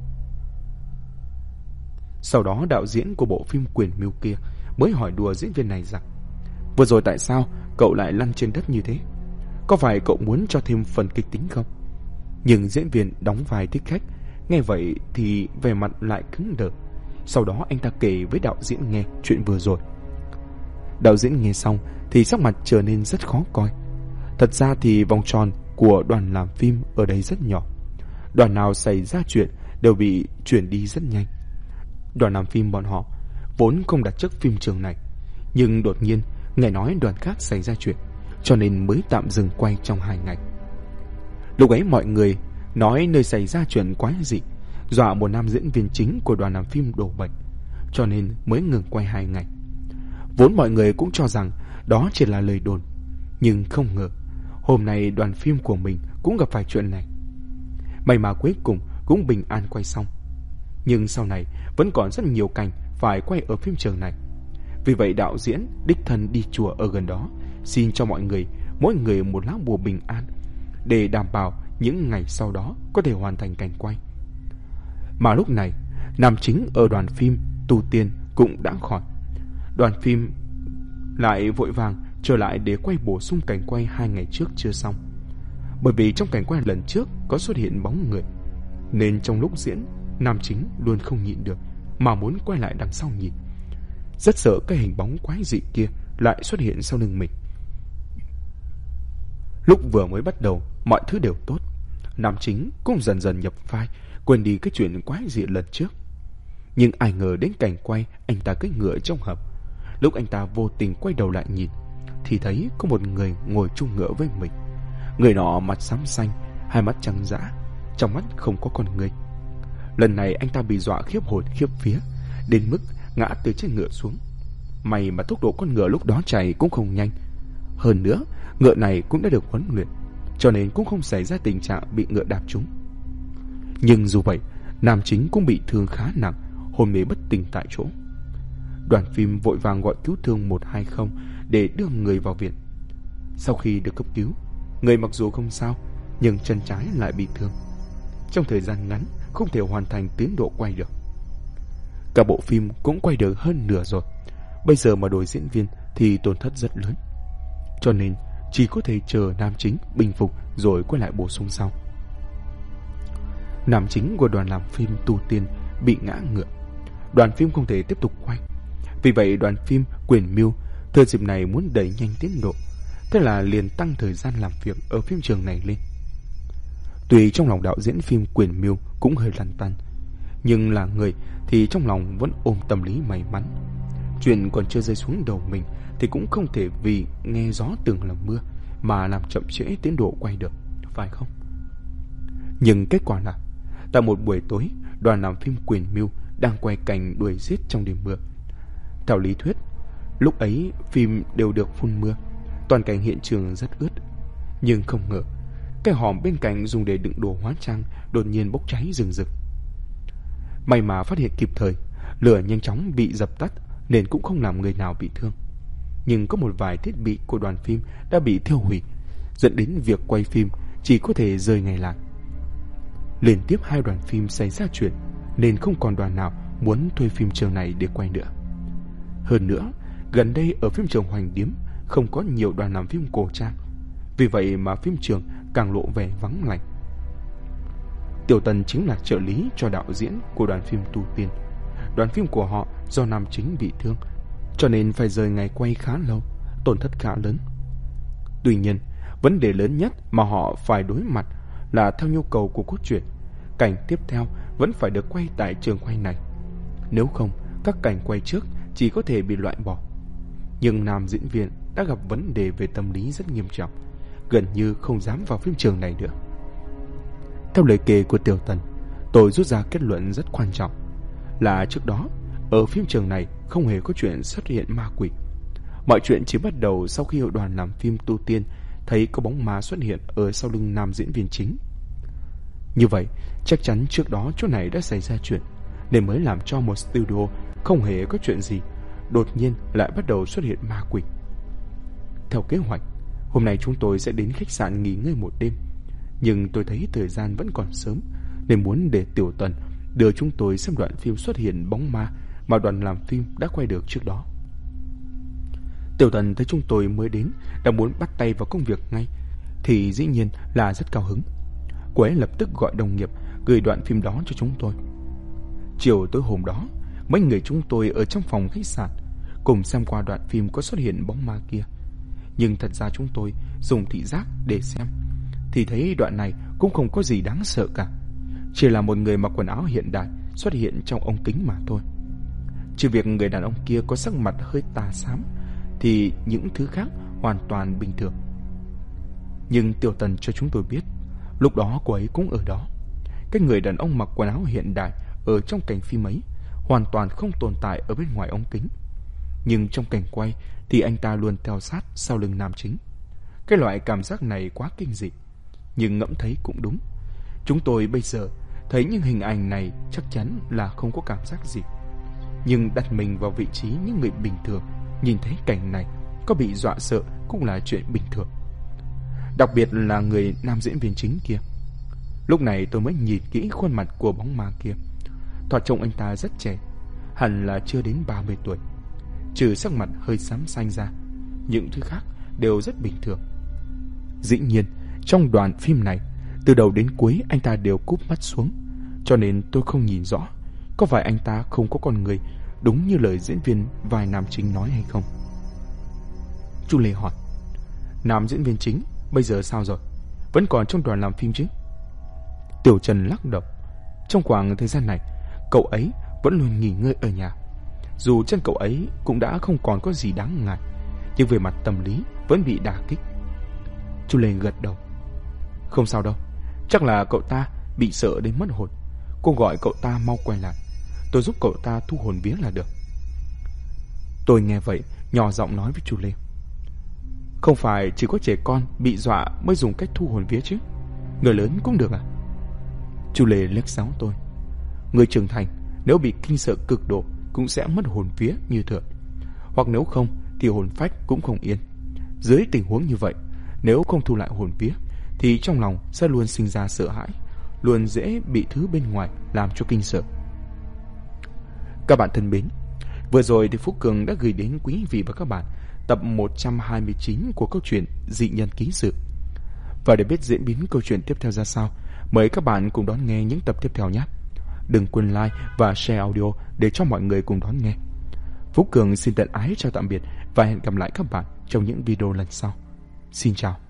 Sau đó đạo diễn của bộ phim quyền mưu kia mới hỏi đùa diễn viên này rằng: "Vừa rồi tại sao cậu lại lăn trên đất như thế? Có phải cậu muốn cho thêm phần kịch tính không?" Nhưng diễn viên đóng vai thích khách nghe vậy thì vẻ mặt lại cứng đờ. Sau đó anh ta kể với đạo diễn nghe chuyện vừa rồi. Đạo diễn nghe xong thì sắc mặt trở nên rất khó coi. Thật ra thì vòng tròn của đoàn làm phim ở đây rất nhỏ. Đoàn nào xảy ra chuyện đều bị chuyển đi rất nhanh. Đoàn làm phim bọn họ vốn không đặt trước phim trường này, nhưng đột nhiên nghe nói đoàn khác xảy ra chuyện, cho nên mới tạm dừng quay trong 2 ngày. Lúc ấy mọi người nói nơi xảy ra chuyện quái dị, dọa một nam diễn viên chính của đoàn làm phim đổ bệnh, cho nên mới ngừng quay 2 ngày. Vốn mọi người cũng cho rằng đó chỉ là lời đồn, nhưng không ngờ hôm nay đoàn phim của mình cũng gặp phải chuyện này. May mà cuối cùng cũng bình an quay xong. Nhưng sau này vẫn còn rất nhiều cảnh phải quay ở phim trường này. Vì vậy đạo diễn đích thân đi chùa ở gần đó, xin cho mọi người mỗi người một lá bùa bình an, để đảm bảo những ngày sau đó có thể hoàn thành cảnh quay. Mà lúc này nam chính ở đoàn phim tu tiên cũng đã khỏi. Đoàn phim lại vội vàng trở lại để quay bổ sung cảnh quay 2 ngày trước chưa xong. Bởi vì trong cảnh quay lần trước có xuất hiện bóng người, nên trong lúc diễn, nam chính luôn không nhịn được mà muốn quay lại đằng sau nhìn. Rất sợ cái hình bóng quái dị kia lại xuất hiện sau lưng mình. Lúc vừa mới bắt đầu mọi thứ đều tốt, nam chính cũng dần dần nhập vai, quên đi cái chuyện quái dị lần trước. Nhưng ai ngờ đến cảnh quay anh ta cưỡi ngựa trong hầm. Lúc anh ta vô tình quay đầu lại nhìn thì thấy có một người ngồi chung ngựa với mình. Người nọ mặt xám xanh, hai mắt trắng dã, trong mắt không có con người. Lần này anh ta bị dọa khiếp hồn khiếp vía, đến mức ngã từ trên ngựa xuống. May mà tốc độ con ngựa lúc đó chạy cũng không nhanh. Hơn nữa, ngựa này cũng đã được huấn luyện, cho nên cũng không xảy ra tình trạng bị ngựa đạp trúng. Nhưng dù vậy, nam chính cũng bị thương khá nặng, hôn mê bất tỉnh tại chỗ. Đoàn phim vội vàng gọi cứu thương 120 để đưa người vào viện. Sau khi được cấp cứu, người mặc dù không sao, nhưng chân trái lại bị thương. Trong thời gian ngắn, không thể hoàn thành tiến độ quay được. Cả bộ phim cũng quay được hơn nửa rồi. Bây giờ mà đổi diễn viên thì tổn thất rất lớn. Cho nên chỉ có thể chờ nam chính bình phục rồi quay lại bổ sung sau. Nam chính của đoàn làm phim Tu Tiên bị ngã ngựa. Đoàn phim không thể tiếp tục quay. Vì vậy đoàn phim Quyền Mưu thừa dịp này muốn đẩy nhanh tiến độ. Thế là liền tăng thời gian làm việc ở phim trường này lên. Tuy trong lòng đạo diễn phim Quyền Mưu cũng hơi lăn tăn, nhưng là người thì trong lòng vẫn ôm tâm lý may mắn. Chuyện còn chưa rơi xuống đầu mình thì cũng không thể vì nghe gió tưởng là mưa mà làm chậm trễ tiến độ quay được, phải không? Nhưng kết quả là tại một buổi tối, đoàn làm phim Quyền Mưu đang quay cảnh đuổi giết trong đêm mưa. Theo lý thuyết, lúc ấy phim đều được phun mưa, toàn cảnh hiện trường rất ướt. Nhưng không ngờ, cái hòm bên cạnh dùng để đựng đồ hóa trang đột nhiên bốc cháy rừng rực. May mà phát hiện kịp thời, lửa nhanh chóng bị dập tắt nên cũng không làm người nào bị thương. Nhưng có một vài thiết bị của đoàn phim đã bị thiêu hủy, dẫn đến việc quay phim chỉ có thể rời ngày lại. Liên tiếp 2 đoàn phim xảy ra chuyện nên không còn đoàn nào muốn thuê phim trường này để quay nữa. Hơn nữa, gần đây ở phim trường Hoành Điếm không có nhiều đoàn làm phim cổ trang, vì vậy mà phim trường càng lộ vẻ vắng lạnh. Tiểu Tần chính là trợ lý cho đạo diễn của đoàn phim Tu Tiên. Đoàn phim của họ do nam chính bị thương, cho nên phải rời ngày quay khá lâu, tổn thất khá lớn. Tuy nhiên, vấn đề lớn nhất mà họ phải đối mặt là theo nhu cầu của cốt truyện, cảnh tiếp theo vẫn phải được quay tại trường quay này. Nếu không, các cảnh quay trước chỉ có thể bị loại bỏ. Nhưng nam diễn viên đã gặp vấn đề về tâm lý rất nghiêm trọng, gần như không dám vào phim trường này nữa. Theo lời kể của Tiểu Tần, tôi rút ra kết luận rất quan trọng là trước đó ở phim trường này không hề có chuyện xuất hiện ma quỷ. Mọi chuyện chỉ bắt đầu sau khi hội đoàn làm phim Tu Tiên thấy có bóng ma xuất hiện ở sau lưng nam diễn viên chính. Như vậy, chắc chắn trước đó chỗ này đã xảy ra chuyện, nên mới làm cho một studio không hề có chuyện gì đột nhiên lại bắt đầu xuất hiện ma quỷ. Theo kế hoạch, hôm nay chúng tôi sẽ đến khách sạn nghỉ ngơi một đêm, nhưng tôi thấy thời gian vẫn còn sớm nên muốn để Tiểu Tần đưa chúng tôi xem đoạn phim xuất hiện bóng ma mà đoàn làm phim đã quay được trước đó. Tiểu Tần thấy chúng tôi mới đến đã muốn bắt tay vào công việc ngay thì dĩ nhiên là rất cao hứng. Cô ấy lập tức gọi đồng nghiệp gửi đoạn phim đó cho chúng tôi. Chiều tối hôm đó, mấy người chúng tôi ở trong phòng khách sạn cùng xem qua đoạn phim có xuất hiện bóng ma kia. Nhưng thật ra chúng tôi dùng thị giác để xem thì thấy đoạn này cũng không có gì đáng sợ cả, chỉ là một người mặc quần áo hiện đại xuất hiện trong ống kính mà thôi. Trừ việc người đàn ông kia có sắc mặt hơi tà xám thì những thứ khác hoàn toàn bình thường. Nhưng Tiểu Tần cho chúng tôi biết lúc đó cô ấy cũng ở đó. Cái người đàn ông mặc quần áo hiện đại ở trong cảnh phim ấy hoàn toàn không tồn tại ở bên ngoài ống kính, nhưng trong cảnh quay thì anh ta luôn theo sát sau lưng nam chính. Cái loại cảm giác này quá kinh dị, nhưng ngẫm thấy cũng đúng. Chúng tôi bây giờ thấy những hình ảnh này chắc chắn là không có cảm giác gì, nhưng đặt mình vào vị trí những người bình thường nhìn thấy cảnh này có bị dọa sợ cũng là chuyện bình thường. Đặc biệt là người nam diễn viên chính kia. Lúc này tôi mới nhìn kỹ khuôn mặt của bóng ma kia. Thoạt trông anh ta rất trẻ, hẳn là chưa đến 30 tuổi. Trừ sắc mặt hơi xám xanh ra, những thứ khác đều rất bình thường. Dĩ nhiên, trong đoạn phim này, từ đầu đến cuối anh ta đều cúp mắt xuống, cho nên tôi không nhìn rõ có phải anh ta không có con người đúng như lời diễn viên vai nam chính nói hay không. Chu Lê hỏi, nam diễn viên chính bây giờ sao rồi? Vẫn còn trong đoàn làm phim chứ? Tiểu Trần lắc đầu. Trong khoảng thời gian này, cậu ấy vẫn luôn nghỉ ngơi ở nhà. Dù chân cậu ấy cũng đã không còn có gì đáng ngại, nhưng về mặt tâm lý vẫn bị đả kích. Chu Lê gật đầu. Không sao đâu, chắc là cậu ta bị sợ đến mất hồn. Cô gọi cậu ta mau quay lại. Tôi giúp cậu ta thu hồn vía là được. Tôi nghe vậy, nhỏ giọng nói với chú Lê. Không phải chỉ có trẻ con bị dọa mới dùng cách thu hồn vía chứ? Người lớn cũng được à? Chú Lê liếc xéo tôi. Người trưởng thành nếu bị kinh sợ cực độ cũng sẽ mất hồn vía như thường. Hoặc nếu không thì hồn phách cũng không yên. Dưới tình huống như vậy, nếu không thu lại hồn vía thì trong lòng sẽ luôn sinh ra sợ hãi, luôn dễ bị thứ bên ngoài làm cho kinh sợ. Các bạn thân mến, vừa rồi thì Phú Cường đã gửi đến quý vị và các bạn tập 129 của câu chuyện Dị Nhân Ký Sự. Và để biết diễn biến câu chuyện tiếp theo ra sao, mời các bạn cùng đón nghe những tập tiếp theo nhé. Đừng quên like và share audio để cho mọi người cùng đón nghe. Phú Cường xin tận ái chào tạm biệt và hẹn gặp lại các bạn trong những video lần sau. Xin chào.